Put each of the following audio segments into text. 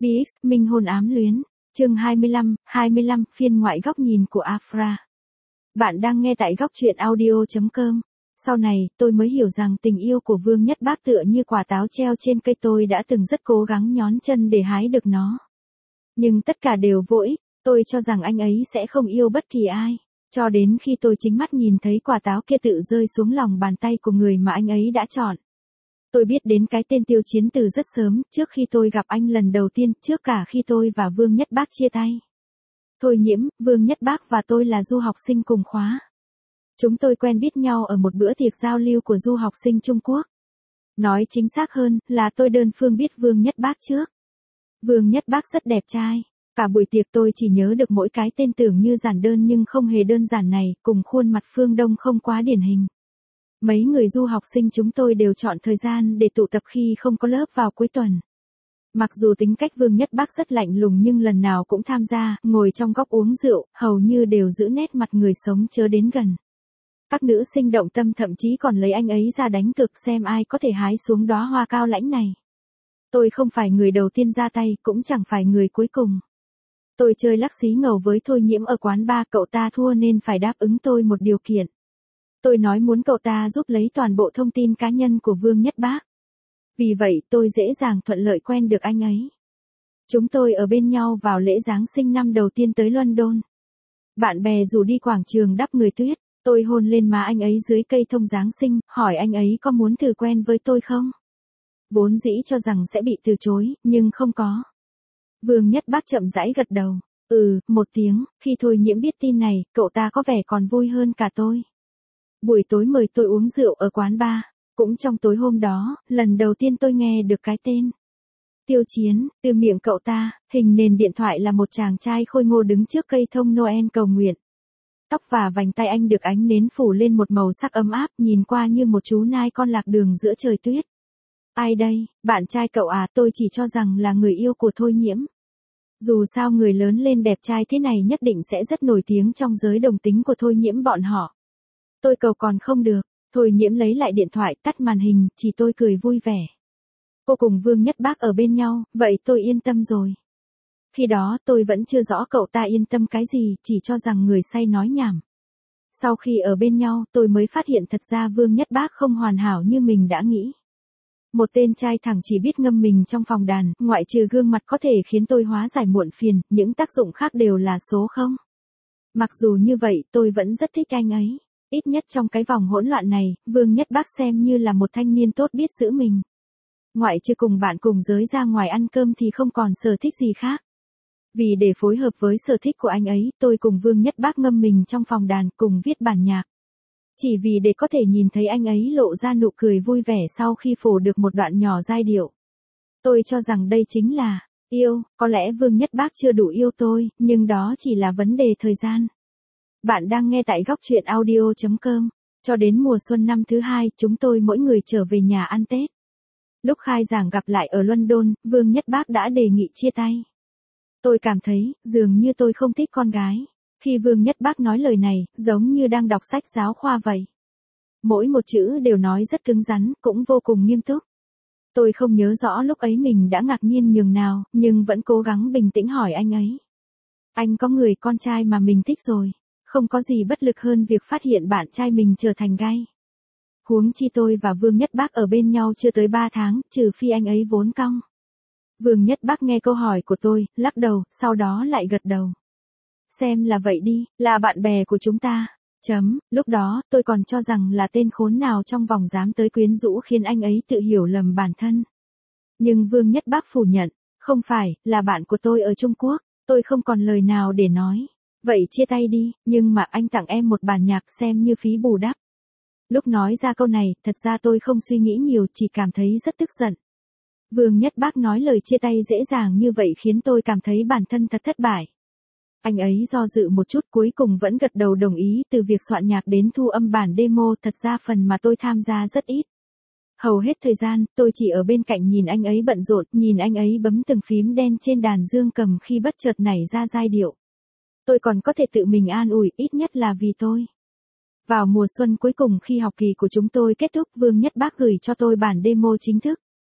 BX Minh hôn ám luyến, chương 25, phiên ngoại góc nhìn của Afra. Bạn đang nghe tại góc truyện audio.com. Sau này, tôi mới hiểu rằng tình yêu của Vương Nhất Bác tựa như quả táo treo trên cây, tôi đã từng rất cố gắng nhón chân để hái được nó. Nhưng tất cả đều vô ích, tôi cho rằng anh ấy sẽ không yêu bất kỳ ai. Cho đến khi tôi chính mắt nhìn thấy quả táo kia tự rơi xuống lòng bàn tay của người mà anh ấy đã chọn. Tôi biết đến cái tên Tiêu Chiến từ rất sớm, trước khi tôi gặp anh lần đầu tiên, trước cả khi tôi và Vương Nhất Bác chia tay. Thôi Nhiễm, Vương Nhất Bác và tôi là du học sinh cùng khóa. Chúng tôi quen biết nhau ở một bữa tiệc giao lưu của du học sinh Trung Quốc. Nói chính xác hơn, là tôi đơn phương biết Vương Nhất Bác trước. Vương Nhất Bác rất đẹp trai. Cả buổi tiệc tôi chỉ nhớ được mỗi cái tên tưởng như giản đơn nhưng không hề đơn giản này, cùng khuôn mặt phương Đông không quá điển hình. Mấy người du học sinh chúng tôi đều chọn thời gian để tụ tập khi không có lớp vào cuối tuần. Mặc dù tính cách Vương Nhất Bác rất lạnh lùng nhưng lần nào cũng tham gia, ngồi trong góc uống rượu, hầu như đều giữ nét mặt người sống chớ đến gần. Các nữ sinh động tâm thậm chí còn lấy anh ấy ra đánh cược xem ai có thể hái xuống đóa hoa cao lãnh này. Tôi không phải người đầu tiên ra tay, cũng chẳng phải người cuối cùng. Tôi chơi lắc xí ngầu với Thôi Nhiễm ở quán bar, cậu ta thua nên phải đáp ứng tôi một điều kiện. Tôi nói muốn cậu ta giúp lấy toàn bộ thông tin cá nhân của Vương Nhất Bác. Vì vậy tôi dễ dàng thuận lợi quen được anh ấy. Chúng tôi ở bên nhau vào lễ Giáng sinh năm đầu tiên tới London. Bạn bè rủ đi quảng trường đắp người tuyết, tôi hôn lên má anh ấy dưới cây thông Giáng sinh, hỏi anh ấy có muốn thử quen với tôi không? Vốn dĩ cho rằng sẽ bị từ chối, nhưng không có. Vương Nhất Bác chậm rãi gật đầu. Một tiếng, khi Thôi Nhiễm biết tin này, cậu ta có vẻ còn vui hơn cả tôi. Buổi tối mời tôi uống rượu ở quán bar. Cũng trong tối hôm đó, lần đầu tiên tôi nghe được cái tên Tiêu Chiến, từ miệng cậu ta, hình nền điện thoại là một chàng trai khôi ngô đứng trước cây thông Noel cầu nguyện. Tóc và vành tay anh được ánh nến phủ lên một màu sắc ấm áp, nhìn qua như một chú nai con lạc đường giữa trời tuyết. Ai đây, bạn trai cậu à? Tôi chỉ cho rằng là người yêu của Thôi Nhiễm. Dù sao người lớn lên đẹp trai thế này nhất định sẽ rất nổi tiếng trong giới đồng tính của Thôi Nhiễm bọn họ. Tôi cầu còn không được. Thôi Nhiễm lấy lại điện thoại, tắt màn hình, chỉ tôi cười vui vẻ. Cô cùng Vương Nhất Bác ở bên nhau, vậy tôi yên tâm rồi. Khi đó tôi vẫn chưa rõ cậu ta yên tâm cái gì, chỉ cho rằng người say nói nhảm. Sau khi ở bên nhau, tôi mới phát hiện thật ra Vương Nhất Bác không hoàn hảo như mình đã nghĩ. Một tên trai thẳng chỉ biết ngâm mình trong phòng đàn, ngoại trừ gương mặt có thể khiến tôi hóa giải muộn phiền, những tác dụng khác đều là số không. Mặc dù như vậy, tôi vẫn rất thích anh ấy. Ít nhất trong cái vòng hỗn loạn này, Vương Nhất Bác xem như là một thanh niên tốt biết giữ mình. Ngoại trừ cùng bạn cùng giới ra ngoài ăn cơm thì không còn sở thích gì khác. Vì để phối hợp với sở thích của anh ấy, tôi cùng Vương Nhất Bác ngâm mình trong phòng đàn cùng viết bản nhạc. Chỉ vì để có thể nhìn thấy anh ấy lộ ra nụ cười vui vẻ sau khi phổ được một đoạn nhỏ giai điệu. Tôi cho rằng đây chính là yêu, có lẽ Vương Nhất Bác chưa đủ yêu tôi, nhưng đó chỉ là vấn đề thời gian. Bạn đang nghe tại góc truyện audio.com. Cho đến mùa xuân năm thứ 2, chúng tôi mỗi người trở về nhà ăn Tết. Lúc khai giảng gặp lại ở London, Vương Nhất Bác đã đề nghị chia tay. Tôi cảm thấy, dường như tôi không thích con gái. Khi Vương Nhất Bác nói lời này, giống như đang đọc sách giáo khoa vậy. Mỗi một chữ đều nói rất cứng rắn, cũng vô cùng nghiêm túc. Tôi không nhớ rõ lúc ấy mình đã ngạc nhiên nhường nào, nhưng vẫn cố gắng bình tĩnh hỏi anh ấy. Anh có người con trai mà mình thích rồi. Không có gì bất lực hơn việc phát hiện bạn trai mình trở thành gay. Huống chi tôi và Vương Nhất Bác ở bên nhau chưa tới 3 tháng, trừ phi anh ấy vốn cong. Vương Nhất Bác nghe câu hỏi của tôi, lắc đầu, sau đó lại gật đầu. Xem là vậy đi, là bạn bè của chúng ta. Lúc đó, tôi còn cho rằng là tên khốn nào trong vòng dám tới quyến rũ khiến anh ấy tự hiểu lầm bản thân. Nhưng Vương Nhất Bác phủ nhận, không phải, là bạn của tôi ở Trung Quốc, tôi không còn lời nào để nói. Vậy chia tay đi, nhưng mà anh tặng em một bản nhạc xem như phí bù đắp. Lúc nói ra câu này, thật ra tôi không suy nghĩ nhiều, chỉ cảm thấy rất tức giận. Vương Nhất Bác nói lời chia tay dễ dàng như vậy khiến tôi cảm thấy bản thân thật thất bại. Anh ấy do dự một chút cuối cùng vẫn gật đầu đồng ý, từ việc soạn nhạc đến thu âm bản demo, thật ra phần mà tôi tham gia rất ít. Hầu hết thời gian, tôi chỉ ở bên cạnh nhìn anh ấy bận rộn, nhìn anh ấy bấm từng phím đen trên đàn dương cầm khi bất chợt nảy ra giai điệu. Tôi còn có thể tự mình an ủi, ít nhất là vì tôi. Vào mùa xuân cuối cùng khi học kỳ của chúng tôi kết thúc, Vương Nhất Bác gửi cho tôi bản demo chính thức.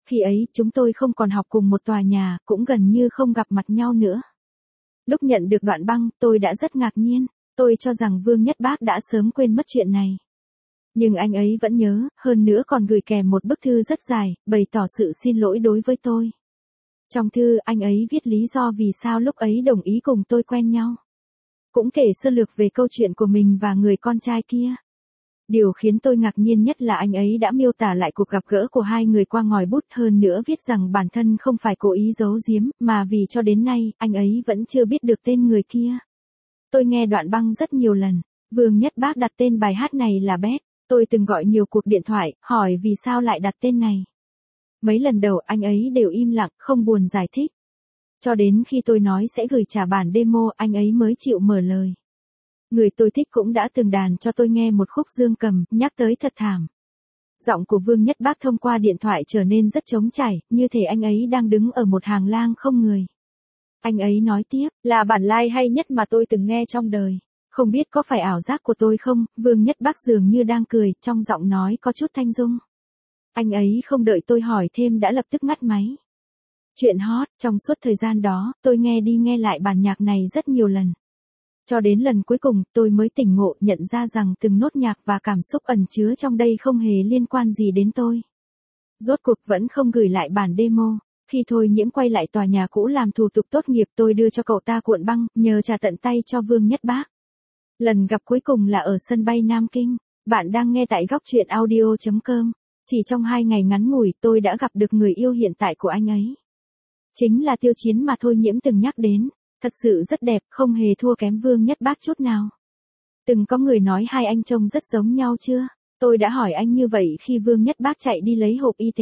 Khi ấy, chúng tôi không còn học cùng một tòa nhà, cũng gần như không gặp mặt nhau nữa. Lúc nhận được đoạn băng, tôi đã rất ngạc nhiên. Tôi cho rằng Vương Nhất Bác đã sớm quên mất chuyện này. Nhưng anh ấy vẫn nhớ, hơn nữa còn gửi kèm một bức thư rất dài, bày tỏ sự xin lỗi đối với tôi. Trong thư, anh ấy viết lý do vì sao lúc ấy đồng ý cùng tôi quen nhau. Cũng kể sơ lược về câu chuyện của mình và người con trai kia. Điều khiến tôi ngạc nhiên nhất là anh ấy đã miêu tả lại cuộc gặp gỡ của hai người qua ngòi bút, hơn nữa viết rằng bản thân không phải cố ý giấu giếm, mà vì cho đến nay, anh ấy vẫn chưa biết được tên người kia. Tôi nghe đoạn băng rất nhiều lần. Vương Nhất Bác đặt tên bài hát này là Bét. Tôi từng gọi nhiều cuộc điện thoại, hỏi vì sao lại đặt tên này. Mấy lần đầu anh ấy đều im lặng, không buồn giải thích. Cho đến khi tôi nói sẽ gửi trả bản demo, anh ấy mới chịu mở lời. Người tôi thích cũng đã từng đàn cho tôi nghe một khúc dương cầm, nhắc tới thật thảm. Giọng của Vương Nhất Bác thông qua điện thoại trở nên rất trống chảy, như thể anh ấy đang đứng ở một hàng lang không người. Anh ấy nói tiếp, là bản live hay nhất mà tôi từng nghe trong đời. Không biết có phải ảo giác của tôi không, Vương Nhất Bác dường như đang cười, trong giọng nói có chút thanh dung. Anh ấy không đợi tôi hỏi thêm đã lập tức ngắt máy. Chuyện hot, trong suốt thời gian đó, tôi nghe đi nghe lại bản nhạc này rất nhiều lần. Cho đến lần cuối cùng, tôi mới tỉnh ngộ nhận ra rằng từng nốt nhạc và cảm xúc ẩn chứa trong đây không hề liên quan gì đến tôi. Rốt cuộc vẫn không gửi lại bản demo. Khi Thôi Nhiễm quay lại tòa nhà cũ làm thủ tục tốt nghiệp, tôi đưa cho cậu ta cuộn băng, nhờ trả tận tay cho Vương Nhất Bác. Lần gặp cuối cùng là ở sân bay Nam Kinh. Bạn đang nghe tại góc truyện audio.com. Chỉ trong 2 ngày ngắn ngủi, tôi đã gặp được người yêu hiện tại của anh ấy. Chính là Tiêu Chiến mà Thôi Nhiễm từng nhắc đến. Thật sự rất đẹp, không hề thua kém Vương Nhất Bác chút nào. Từng có người nói hai anh trông rất giống nhau chưa? Tôi đã hỏi anh như vậy khi Vương Nhất Bác chạy đi lấy hộp y tế.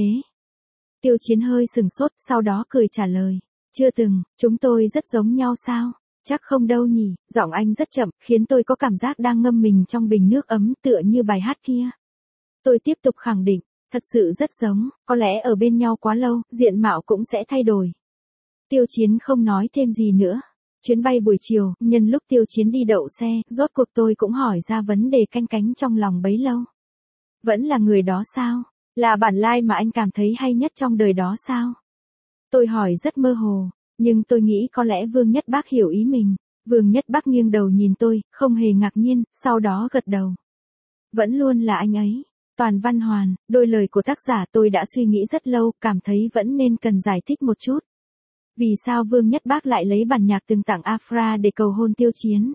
Tiêu Chiến hơi sừng sốt, sau đó cười trả lời. Chưa từng, chúng tôi rất giống nhau sao? Chắc không đâu nhỉ, giọng anh rất chậm, khiến tôi có cảm giác đang ngâm mình trong bình nước ấm tựa như bài hát kia. Tôi tiếp tục khẳng định, thật sự rất giống, có lẽ ở bên nhau quá lâu, diện mạo cũng sẽ thay đổi. Tiêu Chiến không nói thêm gì nữa. Chuyến bay buổi chiều, nhân lúc Tiêu Chiến đi đậu xe, rốt cuộc tôi cũng hỏi ra vấn đề canh cánh trong lòng bấy lâu. Vẫn là người đó sao? Là bản live mà anh cảm thấy hay nhất trong đời đó sao? Tôi hỏi rất mơ hồ, nhưng tôi nghĩ có lẽ Vương Nhất Bác hiểu ý mình. Vương Nhất Bác nghiêng đầu nhìn tôi, không hề ngạc nhiên, sau đó gật đầu. Vẫn luôn là anh ấy. Toàn Văn Hoàn, đôi lời của tác giả tôi đã suy nghĩ rất lâu, cảm thấy vẫn nên cần giải thích một chút. Vì sao Vương Nhất Bác lại lấy bản nhạc từng tặng Afra để cầu hôn Tiêu Chiến?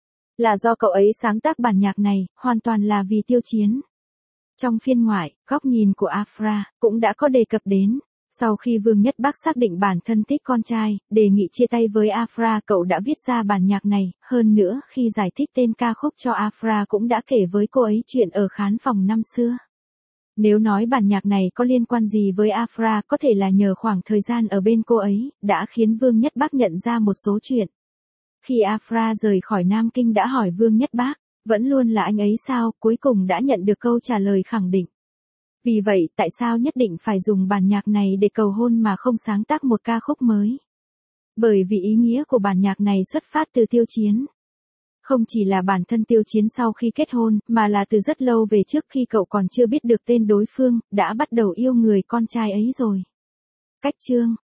Là do cậu ấy sáng tác bản nhạc này, hoàn toàn là vì Tiêu Chiến. Trong phiên ngoại, góc nhìn của Afra cũng đã có đề cập đến. Sau khi Vương Nhất Bác xác định bản thân thích con trai, đề nghị chia tay với Afra, cậu đã viết ra bản nhạc này. Hơn nữa, khi giải thích tên ca khúc cho Afra cũng đã kể với cô ấy chuyện ở khán phòng năm xưa. Nếu nói bản nhạc này có liên quan gì với Afra, có thể là nhờ khoảng thời gian ở bên cô ấy, đã khiến Vương Nhất Bác nhận ra một số chuyện. Khi Afra rời khỏi Nam Kinh đã hỏi Vương Nhất Bác, vẫn luôn là anh ấy sao, cuối cùng đã nhận được câu trả lời khẳng định. Vì vậy, tại sao nhất định phải dùng bản nhạc này để cầu hôn mà không sáng tác một ca khúc mới? Bởi vì ý nghĩa của bản nhạc này xuất phát từ Tiêu Chiến. Không chỉ là bản thân Tiêu Chiến sau khi kết hôn, mà là từ rất lâu về trước khi cậu còn chưa biết được tên đối phương, đã bắt đầu yêu người con trai ấy rồi. Cách chương